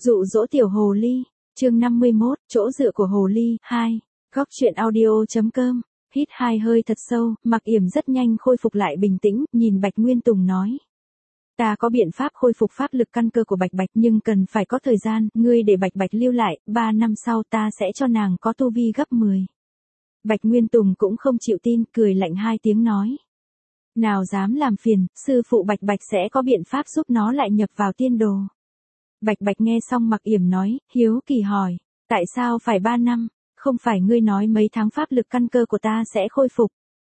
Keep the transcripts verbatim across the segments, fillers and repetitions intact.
Dụ dỗ tiểu hồ ly, chương năm mươi mốt, chỗ dựa của hồ ly, hai, góc truyện audio.com, hít hai hơi thật sâu, Mặc Yểm rất nhanh khôi phục lại bình tĩnh, nhìn Bạch Nguyên Tùng nói. Ta có biện pháp khôi phục pháp lực căn cơ của Bạch Bạch nhưng cần phải có thời gian, ngươi để Bạch Bạch lưu lại, ba năm sau ta sẽ cho nàng có tu vi gấp mười. Bạch Nguyên Tùng cũng không chịu tin, cười lạnh hai tiếng nói. Nào dám làm phiền, sư phụ Bạch Bạch sẽ có biện pháp giúp nó lại nhập vào tiên đồ. Bạch Bạch nghe xong Mặc Yểm nói, hiếu kỳ hỏi, tại sao phải ba năm, không phải ngươi nói mấy tháng pháp lực căn cơ của ta sẽ khôi phục.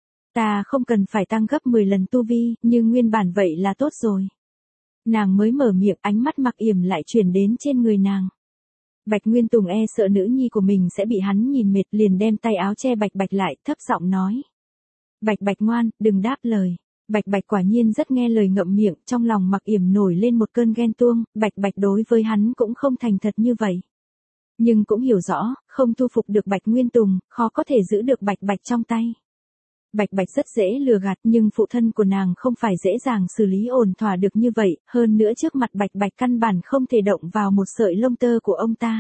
Ta không cần phải tăng gấp mười lần tu vi, nhưng nguyên bản vậy là tốt rồi. Nàng mới mở miệng, ánh mắt Mặc Yểm lại chuyển đến trên người nàng. Bạch Nguyên Tùng e sợ nữ nhi của mình sẽ bị hắn nhìn mệt, liền đem tay áo che Bạch Bạch lại, thấp giọng nói. Bạch Bạch ngoan, đừng đáp lời. Bạch Bạch quả nhiên rất nghe lời, ngậm miệng, trong lòng Mặc Yểm nổi lên một cơn ghen tuông, Bạch Bạch đối với hắn cũng không thành thật như vậy. Nhưng cũng hiểu rõ, không thu phục được Bạch Nguyên Tùng, khó có thể giữ được Bạch Bạch trong tay. Bạch Bạch rất dễ lừa gạt nhưng phụ thân của nàng không phải dễ dàng xử lý ổn thỏa được như vậy, hơn nữa trước mặt Bạch Bạch căn bản không thể động vào một sợi lông tơ của ông ta.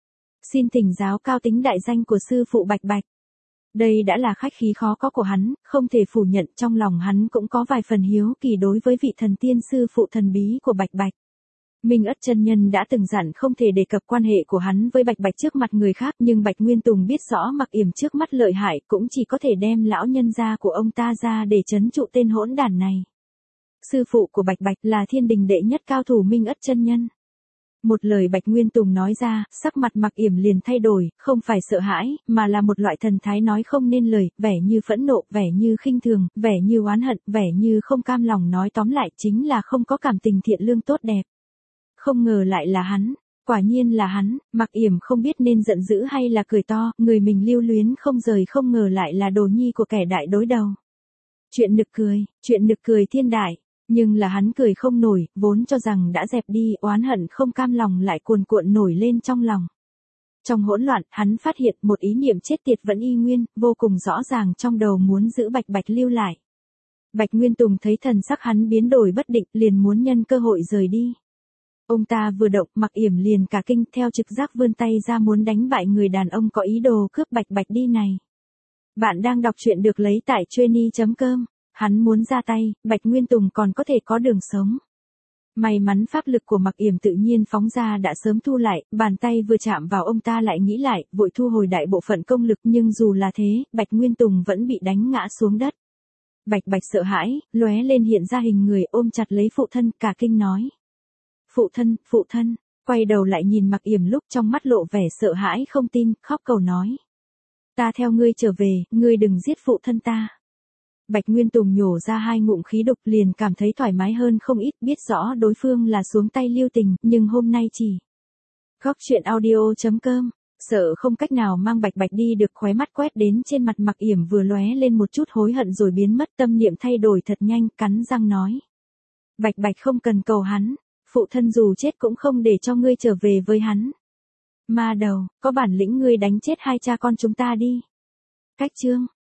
Xin thỉnh giáo cao tính đại danh của sư phụ Bạch Bạch. Đây đã là khách khí khó có của hắn, không thể phủ nhận, trong lòng hắn cũng có vài phần hiếu kỳ đối với vị thần tiên sư phụ thần bí của Bạch Bạch. Minh Ất chân nhân đã từng dặn không thể đề cập quan hệ của hắn với Bạch Bạch trước mặt người khác, nhưng Bạch Nguyên Tùng biết rõ Mặc Yểm trước mắt lợi hại, cũng chỉ có thể đem lão nhân gia của ông ta ra để trấn trụ tên hỗn đản này. Sư phụ của Bạch Bạch là thiên đình đệ nhất cao thủ Minh Ất chân nhân. Một lời Bạch Nguyên Tùng nói ra, sắc mặt Mặc Yểm liền thay đổi, không phải sợ hãi, mà là một loại thần thái nói không nên lời, vẻ như phẫn nộ, vẻ như khinh thường, vẻ như oán hận, vẻ như không cam lòng, nói tóm lại chính là không có cảm tình thiện lương tốt đẹp. Không ngờ lại là hắn, quả nhiên là hắn, Mặc Yểm không biết nên giận dữ hay là cười to, người mình lưu luyến không rời không ngờ lại là đồ nhi của kẻ đại đối đầu. Chuyện nực cười, chuyện nực cười thiên đại. Nhưng là hắn cười không nổi, vốn cho rằng đã dẹp đi, oán hận không cam lòng lại cuồn cuộn nổi lên trong lòng. Trong hỗn loạn, hắn phát hiện một ý niệm chết tiệt vẫn y nguyên, vô cùng rõ ràng trong đầu muốn giữ Bạch Bạch lưu lại. Bạch Nguyên Tùng thấy thần sắc hắn biến đổi bất định, liền muốn nhân cơ hội rời đi. Ông ta vừa động, Mặc Yểm liền cả kinh, theo trực giác vươn tay ra muốn đánh bại người đàn ông có ý đồ cướp Bạch Bạch đi này. Bạn đang đọc truyện được lấy tại Trendy chấm com. Hắn muốn ra tay, Bạch Nguyên Tùng còn có thể có đường sống. May mắn pháp lực của Mặc Yểm tự nhiên phóng ra đã sớm thu lại, bàn tay vừa chạm vào ông ta lại nghĩ lại, vội thu hồi đại bộ phận công lực, nhưng dù là thế, Bạch Nguyên Tùng vẫn bị đánh ngã xuống đất. Bạch Bạch sợ hãi, lóe lên hiện ra hình người, ôm chặt lấy phụ thân, cả kinh nói. Phụ thân, phụ thân, quay đầu lại nhìn Mặc Yểm lúc trong mắt lộ vẻ sợ hãi không tin, khóc cầu nói. Ta theo ngươi trở về, ngươi đừng giết phụ thân ta. Bạch Nguyên Tùng nhổ ra hai ngụm khí độc liền cảm thấy thoải mái hơn không ít, biết rõ đối phương là xuống tay lưu tình, nhưng hôm nay chỉ. Góc truyện audio.com, sợ không cách nào mang Bạch Bạch đi được, khóe mắt quét đến trên mặt Mặc Yểm vừa lóe lên một chút hối hận rồi biến mất, tâm niệm thay đổi thật nhanh, cắn răng nói. Bạch Bạch không cần cầu hắn, phụ thân dù chết cũng không để cho ngươi trở về với hắn. Ma đầu, có bản lĩnh ngươi đánh chết hai cha con chúng ta đi. Cách chương.